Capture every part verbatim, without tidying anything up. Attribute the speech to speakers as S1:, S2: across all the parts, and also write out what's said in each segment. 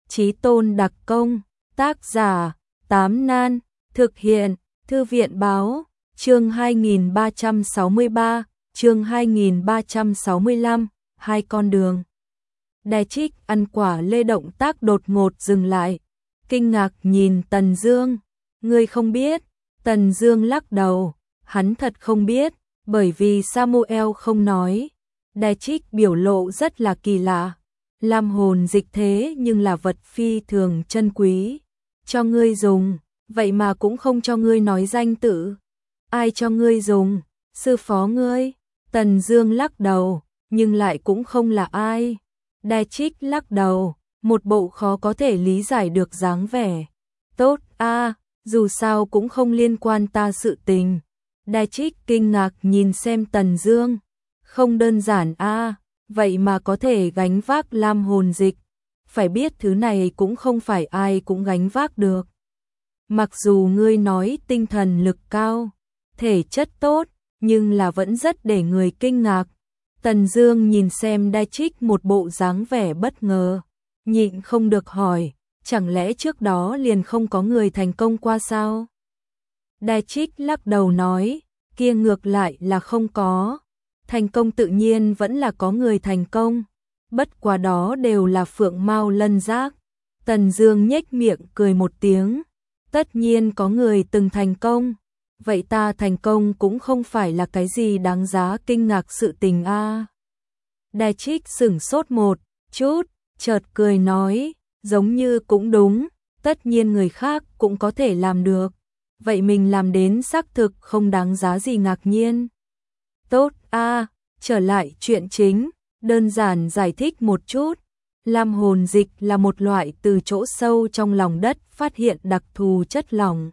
S1: Chí tôn đặc công, tác giả, Tám Nan, thực hiện, Thư viện báo, chương hai nghìn ba trăm sáu mươi ba, chương hai nghìn ba trăm sáu mươi lăm, hai con đường. Đài Trích ăn quả lê động tác đột ngột dừng lại, kinh ngạc nhìn Tần Dương, ngươi không biết, Tần Dương lắc đầu, hắn thật không biết, bởi vì Samuel không nói. Đài Trích biểu lộ rất là kỳ lạ, lam hồn dịch thế nhưng là vật phi thường chân quý, cho ngươi dùng, vậy mà cũng không cho ngươi nói danh tự. Ai cho ngươi dùng? Sư phó ngươi? Tần Dương lắc đầu, nhưng lại cũng không là ai. Đài Trích lắc đầu, một bộ khó có thể lý giải được dáng vẻ. Tốt a, dù sao cũng không liên quan ta sự tình. Đài Trích kinh ngạc nhìn xem Tần Dương, không đơn giản a, vậy mà có thể gánh vác lam hồn dịch, phải biết thứ này cũng không phải ai cũng gánh vác được. Mặc dù ngươi nói tinh thần lực cao, thể chất tốt, nhưng là vẫn rất để người kinh ngạc. Tần Dương nhìn xem Đài Trích một bộ dáng vẻ bất ngờ, nhịn không được hỏi, chẳng lẽ trước đó liền không có người thành công qua sao? Đài Trích lắc đầu nói, kia ngược lại là không có. Thành công tự nhiên vẫn là có người thành công, bất quá đó đều là phượng mao lân giác. Tần Dương nhếch miệng cười một tiếng, tất nhiên có người từng thành công, vậy ta thành công cũng không phải là cái gì đáng giá kinh ngạc sự tình a. À. Đài Trích sững sốt một chút, chợt cười nói, giống như cũng đúng, tất nhiên người khác cũng có thể làm được, vậy mình làm đến xác thực không đáng giá gì ngạc nhiên. Tốt a, à, trở lại chuyện chính, đơn giản giải thích một chút. Lam hồn dịch là một loại từ chỗ sâu trong lòng đất phát hiện đặc thù chất lỏng.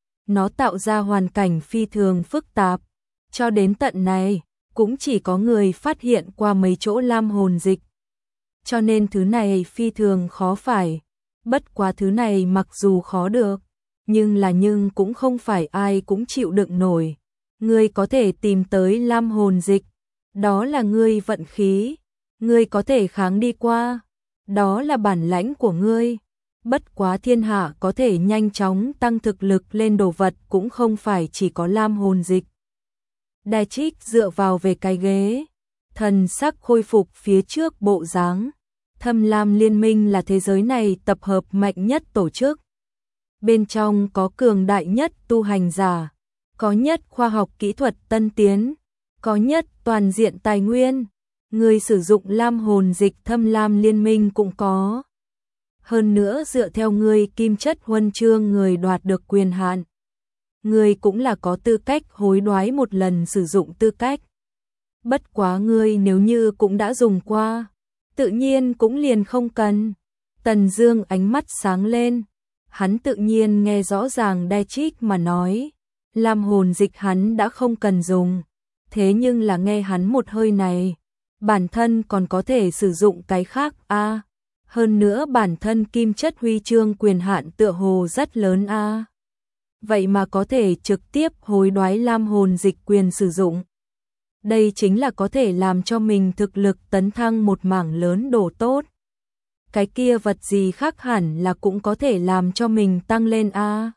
S1: Nó tạo ra hoàn cảnh phi thường phức tạp. Cho đến tận này, cũng chỉ có người phát hiện qua mấy chỗ lam hồn dịch. Cho nên thứ này phi thường khó phải. Bất quá thứ này mặc dù khó được, nhưng là nhưng cũng không phải ai cũng chịu đựng nổi. Ngươi có thể tìm tới lam hồn dịch, đó là ngươi vận khí. Ngươi có thể kháng đi qua, đó là bản lãnh của ngươi. Bất quá thiên hạ có thể nhanh chóng tăng thực lực lên đồ vật cũng không phải chỉ có lam hồn dịch. Đài Trích dựa vào về cái ghế, thần sắc khôi phục phía trước bộ dáng. Thâm Lam Liên minh là thế giới này tập hợp mạnh nhất tổ chức. Bên trong có cường đại nhất tu hành giả, có nhất khoa học kỹ thuật tân tiến, có nhất toàn diện tài nguyên. Người sử dụng lam hồn dịch Thâm Lam Liên minh cũng có. Hơn nữa dựa theo người kim chất huân chương người đoạt được quyền hạn, người cũng là có tư cách hối đoái một lần sử dụng tư cách. Bất quá ngươi nếu như cũng đã dùng qua, tự nhiên cũng liền không cần. Tần Dương ánh mắt sáng lên, hắn tự nhiên nghe rõ ràng Đài Trích mà nói, lam hồn dịch hắn đã không cần dùng, thế nhưng là nghe hắn một hơi này, bản thân còn có thể sử dụng cái khác a. À. Hơn nữa bản thân kim chất huy chương quyền hạn tựa hồ rất lớn a. À. Vậy mà có thể trực tiếp hối đoái lam hồn dịch quyền sử dụng. Đây chính là có thể làm cho mình thực lực tấn thăng một mảng lớn đồ tốt. Cái kia vật gì khác hẳn là cũng có thể làm cho mình tăng lên a. À.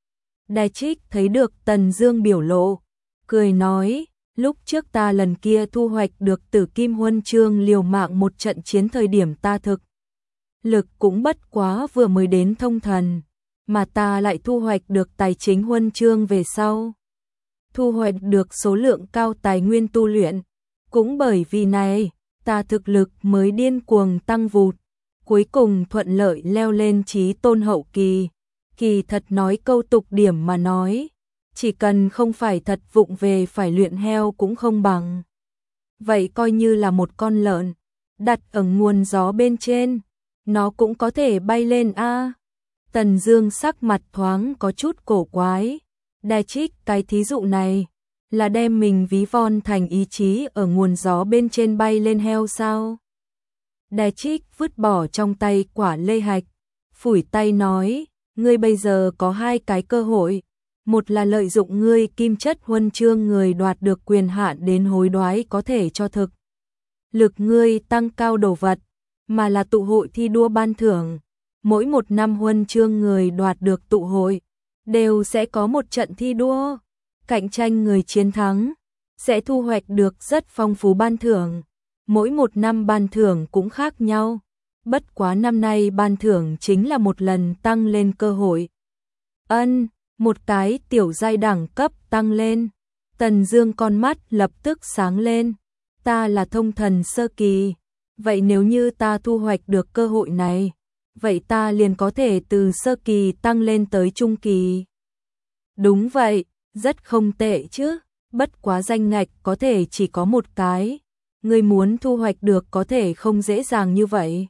S1: Đài Trích thấy được Tần Dương biểu lộ, cười nói, lúc trước ta lần kia thu hoạch được Tử Kim Huân chương liều mạng một trận chiến thời điểm ta thực lực cũng bất quá vừa mới đến thông thần, mà ta lại thu hoạch được Tài Chính Huân chương về sau, thu hoạch được số lượng cao tài nguyên tu luyện, cũng bởi vì này, ta thực lực mới điên cuồng tăng vụt, cuối cùng thuận lợi leo lên chí tôn hậu kỳ. Kỳ thật nói câu tục điểm mà nói, chỉ cần không phải thật vụng về phải luyện heo cũng không bằng. Vậy coi như là một con lợn, đặt ở nguồn gió bên trên, nó cũng có thể bay lên a. À. Tần Dương sắc mặt thoáng có chút cổ quái. Đài Trích cái thí dụ này, là đem mình ví von thành ý chí ở nguồn gió bên trên bay lên heo sao? Đài Trích vứt bỏ trong tay quả lê hạch, phủi tay nói, ngươi bây giờ có hai cái cơ hội. Một là lợi dụng ngươi kim chất huân chương người đoạt được quyền hạn đến hối đoái có thể cho thực lực ngươi tăng cao đồ vật, mà là tụ hội thi đua ban thưởng. mỗi một năm huân chương người đoạt được tụ hội, đều sẽ có một trận thi đua, cạnh tranh người chiến thắng, sẽ thu hoạch được rất phong phú ban thưởng. Mỗi một năm ban thưởng cũng khác nhau, bất quá năm nay ban thưởng chính là một lần tăng lên cơ hội. Ân, một cái tiểu giai đẳng cấp tăng lên. Tần Dương con mắt lập tức sáng lên. Ta là thông thần sơ kỳ, vậy nếu như ta thu hoạch được cơ hội này, vậy ta liền có thể từ sơ kỳ tăng lên tới trung kỳ. Đúng vậy, rất không tệ chứ, bất quá danh ngạch có thể chỉ có một cái, ngươi muốn thu hoạch được có thể không dễ dàng như vậy.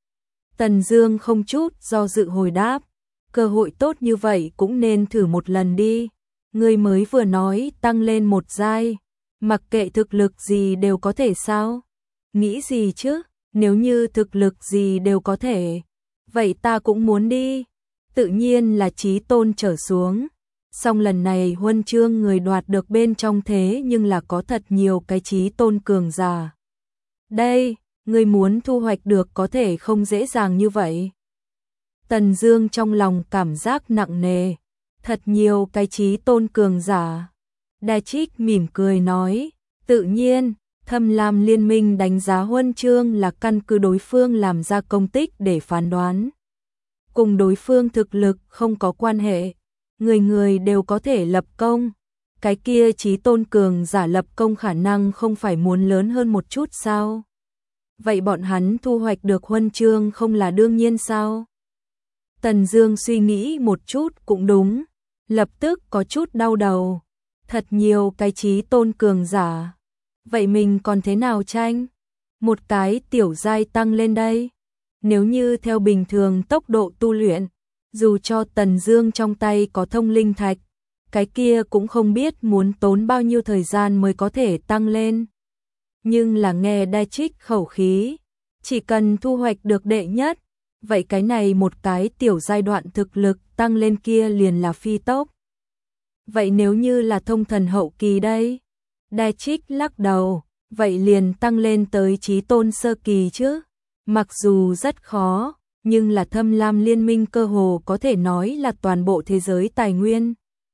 S1: Tần Dương không chút do dự hồi đáp, cơ hội tốt như vậy cũng nên thử một lần đi. Ngươi mới vừa nói tăng lên một giai, mặc kệ thực lực gì đều có thể sao? Nghĩ gì chứ, nếu như thực lực gì đều có thể, vậy ta cũng muốn đi. Tự nhiên là chí tôn trở xuống. Song lần này huân chương người đoạt được bên trong thế nhưng là có thật nhiều cái chí tôn cường giả. Đây, ngươi muốn thu hoạch được có thể không dễ dàng như vậy. Tần Dương trong lòng cảm giác nặng nề, thật nhiều cái chí tôn cường giả. Đa Trích mỉm cười nói, tự nhiên, Thâm Lam Liên minh đánh giá huân chương là căn cứ đối phương làm ra công tích để phán đoán. Cùng đối phương thực lực không có quan hệ, người người đều có thể lập công. Cái kia chí tôn cường giả lập công khả năng không phải muốn lớn hơn một chút sao? Vậy bọn hắn thu hoạch được huân chương không là đương nhiên sao? Tần Dương suy nghĩ một chút cũng đúng, lập tức có chút đau đầu. Thật nhiều cái chí tôn cường giả. Vậy mình còn thế nào tranh? Một cái tiểu giai tăng lên đây. Nếu như theo bình thường tốc độ tu luyện, dù cho Tần Dương trong tay có thông linh thạch, cái kia cũng không biết muốn tốn bao nhiêu thời gian mới có thể tăng lên. Nhưng là nghe Đa Trích khẩu khí, chỉ cần thu hoạch được đệ nhất, vậy cái này một cái tiểu giai đoạn thực lực tăng lên kia liền là phi tốc. Vậy nếu như là thông thần hậu kỳ đây? Đa Trích lắc đầu, vậy liền tăng lên tới chí tôn sơ kỳ chứ. Mặc dù rất khó, nhưng là Thâm Lam Liên minh cơ hồ có thể nói là toàn bộ thế giới tài nguyên.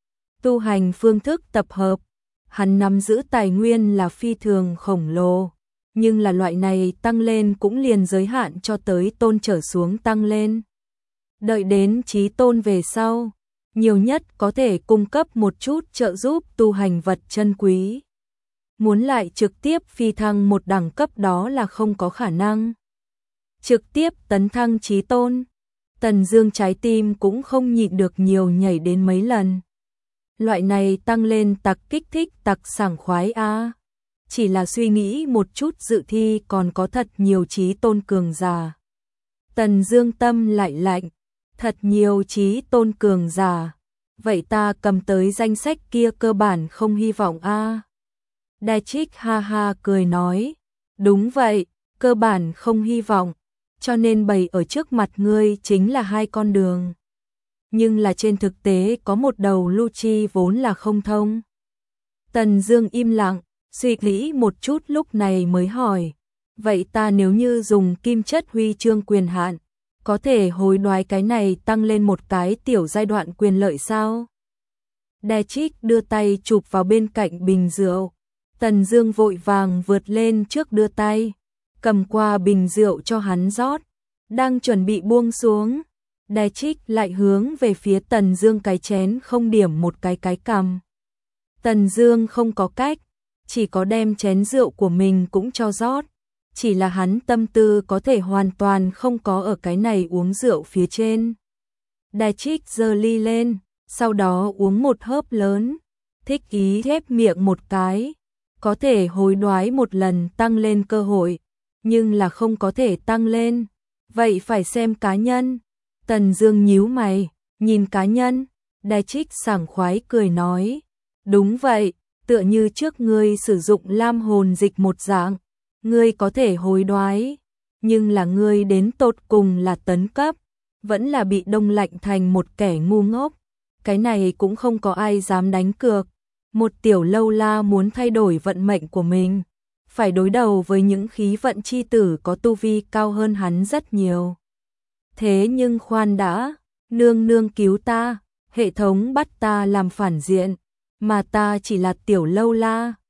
S1: Tu hành phương thức tập hợp, hắn nắm giữ tài nguyên là phi thường khổng lồ, nhưng là loại này tăng lên cũng liền giới hạn cho tới tôn trở xuống tăng lên. Đợi đến chí tôn về sau, nhiều nhất có thể cung cấp một chút trợ giúp tu hành vật chân quý. Muốn lại trực tiếp phi thăng một đẳng cấp đó là không có khả năng. Trực tiếp tấn thăng chí tôn, Tần Dương trái tim cũng không nhịn được nhiều nhảy đến mấy lần. Loại này tăng lên tặc kích thích tặc sảng khoái a. À. Chỉ là suy nghĩ một chút dự thi còn có thật nhiều chí tôn cường giả. Tần Dương tâm lại lạnh, thật nhiều chí tôn cường giả. Vậy ta cầm tới danh sách kia cơ bản không hy vọng a. À. Đa Trích ha ha cười nói, đúng vậy, cơ bản không hy vọng, cho nên bày ở trước mặt ngươi chính là hai con đường. Nhưng là trên thực tế có một đầu lưu chi vốn là không thông. Tần Dương im lặng, suy nghĩ một chút lúc này mới hỏi, vậy ta nếu như dùng kim chất huy chương quyền hạn, có thể hối đoái cái này tăng lên một cái tiểu giai đoạn quyền lợi sao? Đa Trích đưa tay chụp vào bên cạnh bình rượu. Tần Dương vội vàng vượt lên trước đưa tay, cầm qua bình rượu cho hắn rót, đang chuẩn bị buông xuống. Đa Trích lại hướng về phía Tần Dương cái chén không điểm một cái cái cằm. Tần Dương không có cách, chỉ có đem chén rượu của mình cũng cho rót, chỉ là hắn tâm tư có thể hoàn toàn không có ở cái này uống rượu phía trên. Đa Trích giơ ly lên, sau đó uống một hớp lớn, thích ý khép miệng một cái, có thể hối đoái một lần tăng lên cơ hội, nhưng là không có thể tăng lên, vậy phải xem cá nhân. Tần Dương nhíu mày, nhìn cá nhân. Đa Trích sảng khoái cười nói, đúng vậy, tựa như trước ngươi sử dụng lam hồn dịch một dạng, ngươi có thể hối đoái, nhưng là ngươi đến tột cùng là tấn cấp, vẫn là bị đông lạnh thành một kẻ ngu ngốc, cái này cũng không có ai dám đánh cược. Một tiểu lâu la muốn thay đổi vận mệnh của mình, phải đối đầu với những khí vận chi tử có tu vi cao hơn hắn rất nhiều. Thế nhưng khoan đã, nương nương cứu ta, hệ thống bắt ta làm phản diện, mà ta chỉ là tiểu lâu la.